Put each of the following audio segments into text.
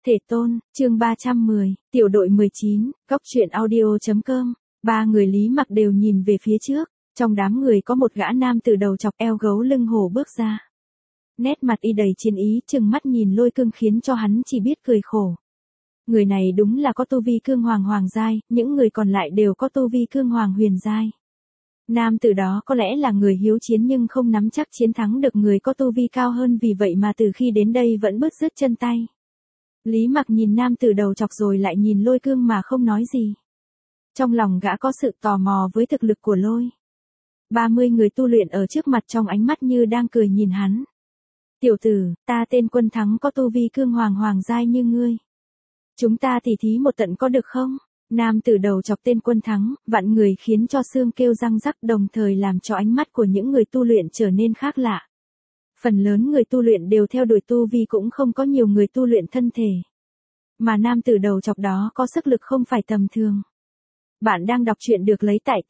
Thể tôn, chương 310, tiểu đội 19, góc truyện audio.com. Ba người Lý Mặc đều nhìn về phía trước, trong đám người có một gã nam từ đầu chọc eo gấu lưng hổ bước ra. Nét mặt y đầy chiến ý, chừng mắt nhìn Lôi Cương khiến cho hắn chỉ biết cười khổ. Người này đúng là có tu vi cương hoàng hoàng giai, những người còn lại đều có tu vi cương hoàng huyền giai. Nam từ đó có lẽ là người hiếu chiến nhưng không nắm chắc chiến thắng được người có tu vi cao hơn, vì vậy mà từ khi đến đây vẫn bứt rứt chân tay. Lý Mặc nhìn nam từ đầu chọc rồi lại nhìn Lôi Cương mà không nói gì. Trong lòng gã có sự tò mò với thực lực của Lôi. 30 người tu luyện ở trước mặt trong ánh mắt như đang cười nhìn hắn. Tiểu tử, ta tên Quân Thắng có tu vi cương hoàng hoàng giai như ngươi. Chúng ta tỉ thí một trận có được không? Nam từ đầu chọc tên Quân Thắng, vạn người khiến cho xương kêu răng rắc, đồng thời làm cho ánh mắt của những người tu luyện trở nên khác lạ. Phần lớn người tu luyện đều theo đuổi tu vi, cũng không có nhiều người tu luyện thân thể. Mà nam từ đầu chọc đó có sức lực không phải tầm thường. Bạn đang đọc truyện được lấy tại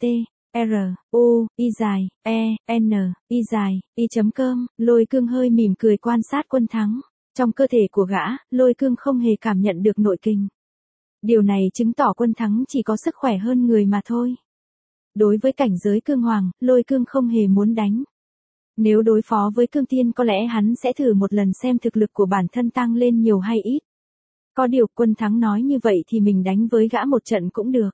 t-r-u-i-e-n-i-i.com. Lôi Cương hơi mỉm cười quan sát Quân Thắng. Trong cơ thể của gã, Lôi Cương không hề cảm nhận được nội kình. Điều này chứng tỏ Quân Thắng chỉ có sức khỏe hơn người mà thôi. Đối với cảnh giới cương hoàng, Lôi Cương không hề muốn đánh. Nếu đối phó với cương tiên có lẽ hắn sẽ thử một lần xem thực lực của bản thân tăng lên nhiều hay ít. Có điều Quân Thắng nói như vậy thì mình đánh với gã một trận cũng được.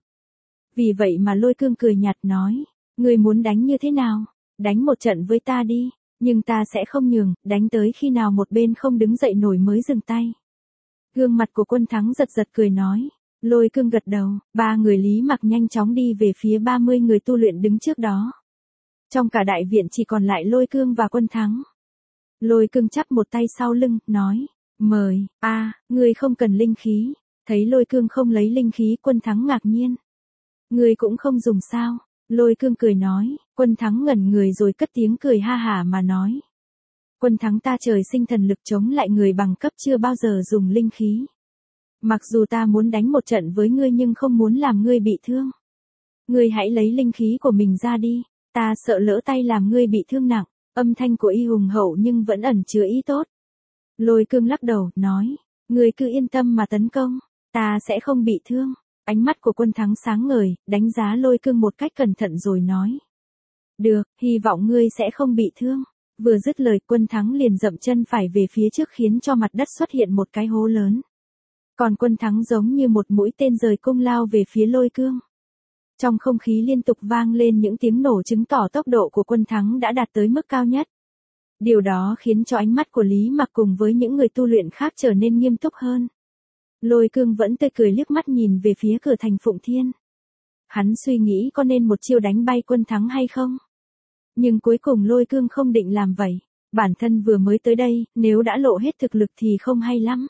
Vì vậy mà Lôi Cương cười nhạt nói, ngươi muốn đánh như thế nào? Đánh một trận với ta đi, nhưng ta sẽ không nhường, đánh tới khi nào một bên không đứng dậy nổi mới dừng tay. Gương mặt của Quân Thắng giật giật cười nói. Lôi Cương gật đầu, ba người Lý Mặc nhanh chóng đi về phía 30 người tu luyện đứng trước đó. Trong cả đại viện chỉ còn lại Lôi Cương và Quân Thắng. Lôi Cương chắp một tay sau lưng, nói, mời, ngươi không cần linh khí. Thấy Lôi Cương không lấy linh khí, Quân Thắng ngạc nhiên. Ngươi cũng không dùng sao? Lôi Cương cười nói. Quân Thắng ngẩn người rồi cất tiếng cười ha hả mà nói. Quân Thắng, ta trời sinh thần lực chống lại người bằng cấp, chưa bao giờ dùng linh khí. Mặc dù ta muốn đánh một trận với ngươi nhưng không muốn làm ngươi bị thương. Ngươi hãy lấy linh khí của mình ra đi, ta sợ lỡ tay làm ngươi bị thương nặng. Âm thanh của y hùng hậu nhưng vẫn ẩn chứa ý tốt. Lôi Cương lắc đầu, nói, ngươi cứ yên tâm mà tấn công, ta sẽ không bị thương. Ánh mắt của Quân Thắng sáng ngời, đánh giá Lôi Cương một cách cẩn thận rồi nói. Được, hy vọng ngươi sẽ không bị thương. Vừa dứt lời, Quân Thắng liền dậm chân phải về phía trước khiến cho mặt đất xuất hiện một cái hố lớn. Còn Quân Thắng giống như một mũi tên rời cung lao về phía Lôi Cương. Trong không khí liên tục vang lên những tiếng nổ chứng tỏ tốc độ của Quân Thắng đã đạt tới mức cao nhất. Điều đó khiến cho ánh mắt của Lý Mặc cùng với những người tu luyện khác trở nên nghiêm túc hơn. Lôi Cương vẫn tươi cười liếc mắt nhìn về phía cửa thành Phụng Thiên. Hắn suy nghĩ có nên một chiêu đánh bay Quân Thắng hay không. Nhưng cuối cùng Lôi Cương không định làm vậy. Bản thân vừa mới tới đây, nếu đã lộ hết thực lực thì không hay lắm.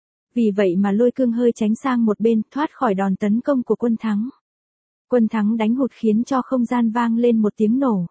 Vì vậy mà Lôi Cương hơi tránh sang một bên, thoát khỏi đòn tấn công của Quân Thắng. Quân Thắng đánh hụt khiến cho không gian vang lên một tiếng nổ.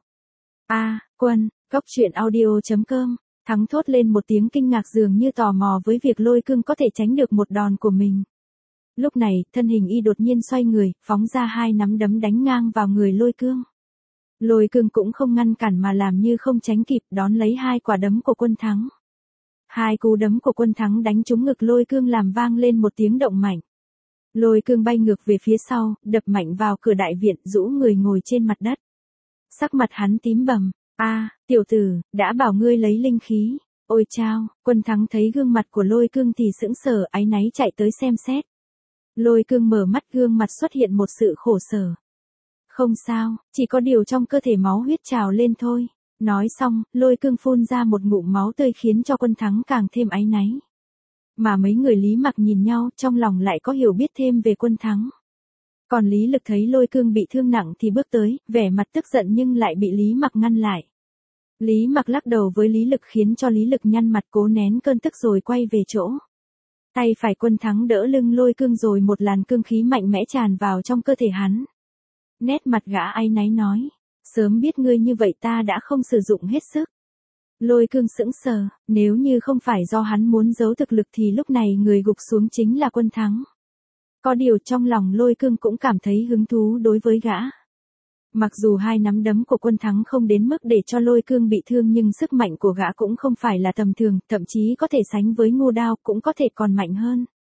Góc truyện audio.com. Thắng thốt lên một tiếng kinh ngạc, dường như tò mò với việc Lôi Cương có thể tránh được một đòn của mình. Lúc này, thân hình y đột nhiên xoay người, phóng ra hai nắm đấm đánh ngang vào người Lôi Cương. Lôi Cương cũng không ngăn cản mà làm như không tránh kịp, đón lấy hai quả đấm của Quân Thắng. Hai cú đấm của Quân Thắng đánh trúng ngực Lôi Cương làm vang lên một tiếng động mạnh. Lôi Cương bay ngược về phía sau, đập mạnh vào cửa đại viện, rũ người ngồi trên mặt đất. Sắc mặt hắn tím bầm. Tiểu tử, đã bảo ngươi lấy linh khí. Ôi chao, Quân Thắng thấy gương mặt của Lôi Cương thì sững sờ, áy náy chạy tới xem xét. Lôi Cương mở mắt, gương mặt xuất hiện một sự khổ sở. Không sao, chỉ có điều trong cơ thể máu huyết trào lên thôi. Nói xong, Lôi Cương phun ra một ngụm máu tươi khiến cho Quân Thắng càng thêm áy náy. Mà mấy người Lý Mặc nhìn nhau, trong lòng lại có hiểu biết thêm về Quân Thắng. Còn Lý Lực thấy Lôi Cương bị thương nặng thì bước tới, vẻ mặt tức giận nhưng lại bị Lý Mặc ngăn lại. Lý Mặc lắc đầu với Lý Lực khiến cho Lý Lực nhăn mặt cố nén cơn tức rồi quay về chỗ. Tay phải Quân Thắng đỡ lưng Lôi Cương rồi một làn cương khí mạnh mẽ tràn vào trong cơ thể hắn. Nét mặt gã áy náy nói, sớm biết ngươi như vậy ta đã không sử dụng hết sức. Lôi Cương sững sờ, nếu như không phải do hắn muốn giấu thực lực thì lúc này người gục xuống chính là Quân Thắng. Có điều trong lòng Lôi Cương cũng cảm thấy hứng thú đối với gã. Mặc dù hai nắm đấm của Quân Thắng không đến mức để cho Lôi Cương bị thương nhưng sức mạnh của gã cũng không phải là tầm thường, thậm chí có thể sánh với Ngô Đao, cũng có thể còn mạnh hơn.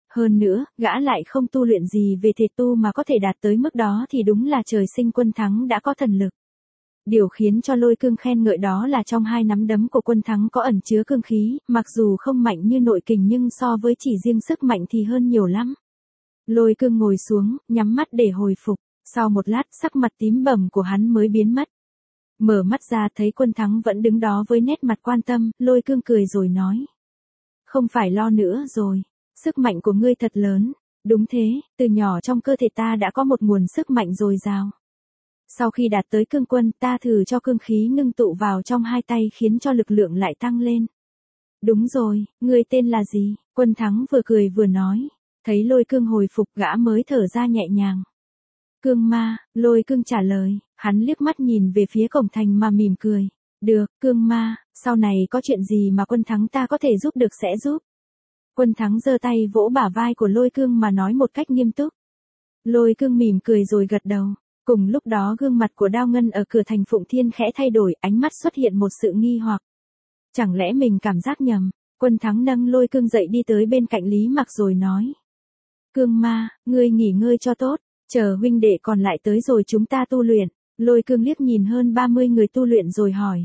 Hơn nữa, gã lại không tu luyện gì về thể tu mà có thể đạt tới mức đó thì đúng là trời sinh Quân Thắng đã có thần lực. Điều khiến cho Lôi Cương khen ngợi đó là trong hai nắm đấm của Quân Thắng có ẩn chứa cương khí, mặc dù không mạnh như nội kình nhưng so với chỉ riêng sức mạnh thì hơn nhiều lắm. Lôi Cương ngồi xuống, nhắm mắt để hồi phục, sau một lát sắc mặt tím bầm của hắn mới biến mất. Mở mắt ra thấy Quân Thắng vẫn đứng đó với nét mặt quan tâm, Lôi Cương cười rồi nói. Không phải lo nữa rồi, sức mạnh của ngươi thật lớn, đúng thế, từ nhỏ trong cơ thể ta đã có một nguồn sức mạnh dồi dào. Sau khi đạt tới cương quân ta thử cho cương khí ngưng tụ vào trong hai tay khiến cho lực lượng lại tăng lên. Đúng rồi, ngươi tên là gì? Quân Thắng vừa cười vừa nói. Thấy Lôi Cương hồi phục gã mới thở ra nhẹ nhàng. Cương ma, Lôi Cương trả lời, hắn liếc mắt nhìn về phía cổng thành mà mỉm cười. Được, Cương ma, sau này có chuyện gì mà Quân Thắng ta có thể giúp được sẽ giúp. Quân Thắng giơ tay vỗ bả vai của Lôi Cương mà nói một cách nghiêm túc. Lôi Cương mỉm cười rồi gật đầu. Cùng lúc đó gương mặt của Đao Ngân ở cửa thành Phụng Thiên khẽ thay đổi, ánh mắt xuất hiện một sự nghi hoặc. Chẳng lẽ mình cảm giác nhầm? Quân Thắng nâng Lôi Cương dậy đi tới bên cạnh Lý Mặc rồi nói. Cương ma, ngươi nghỉ ngơi cho tốt, chờ huynh đệ còn lại tới rồi chúng ta tu luyện. Lôi Cương liếc nhìn hơn 30 người tu luyện rồi hỏi.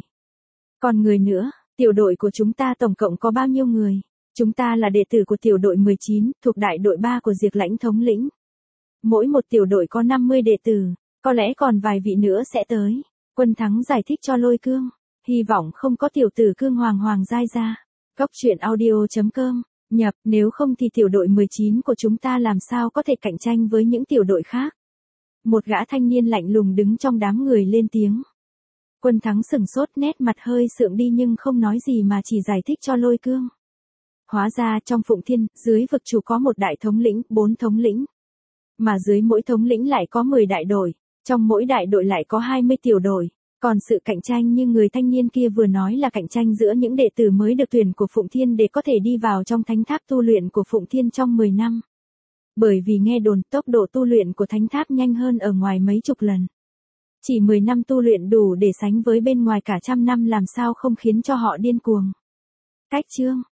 Còn người nữa, tiểu đội của chúng ta tổng cộng có bao nhiêu người? Chúng ta là đệ tử của tiểu đội 19, thuộc đại đội 3 của Diệp Lãnh thống lĩnh. Mỗi một tiểu đội có 50 đệ tử, có lẽ còn vài vị nữa sẽ tới. Quân Thắng giải thích cho Lôi Cương. Hy vọng không có tiểu tử Cương Hoàng giai ra. Góc truyện audio.com, nhập, nếu không thì tiểu đội 19 của chúng ta làm sao có thể cạnh tranh với những tiểu đội khác. Một gã thanh niên lạnh lùng đứng trong đám người lên tiếng. Quân Thắng sửng sốt, nét mặt hơi sượng đi nhưng không nói gì mà chỉ giải thích cho Lôi Cương. Hóa ra trong Phụng Thiên, dưới vực chủ có một đại thống lĩnh, 4 thống lĩnh. Mà dưới mỗi thống lĩnh lại có 10 đại đội, trong mỗi đại đội lại có 20 tiểu đội. Còn sự cạnh tranh như người thanh niên kia vừa nói là cạnh tranh giữa những đệ tử mới được tuyển của Phụng Thiên để có thể đi vào trong thánh tháp tu luyện của Phụng Thiên trong 10 năm. Bởi vì nghe đồn tốc độ tu luyện của thánh tháp nhanh hơn ở ngoài mấy chục lần. Chỉ 10 năm tu luyện đủ để sánh với bên ngoài cả trăm năm làm sao không khiến cho họ điên cuồng. Cách chương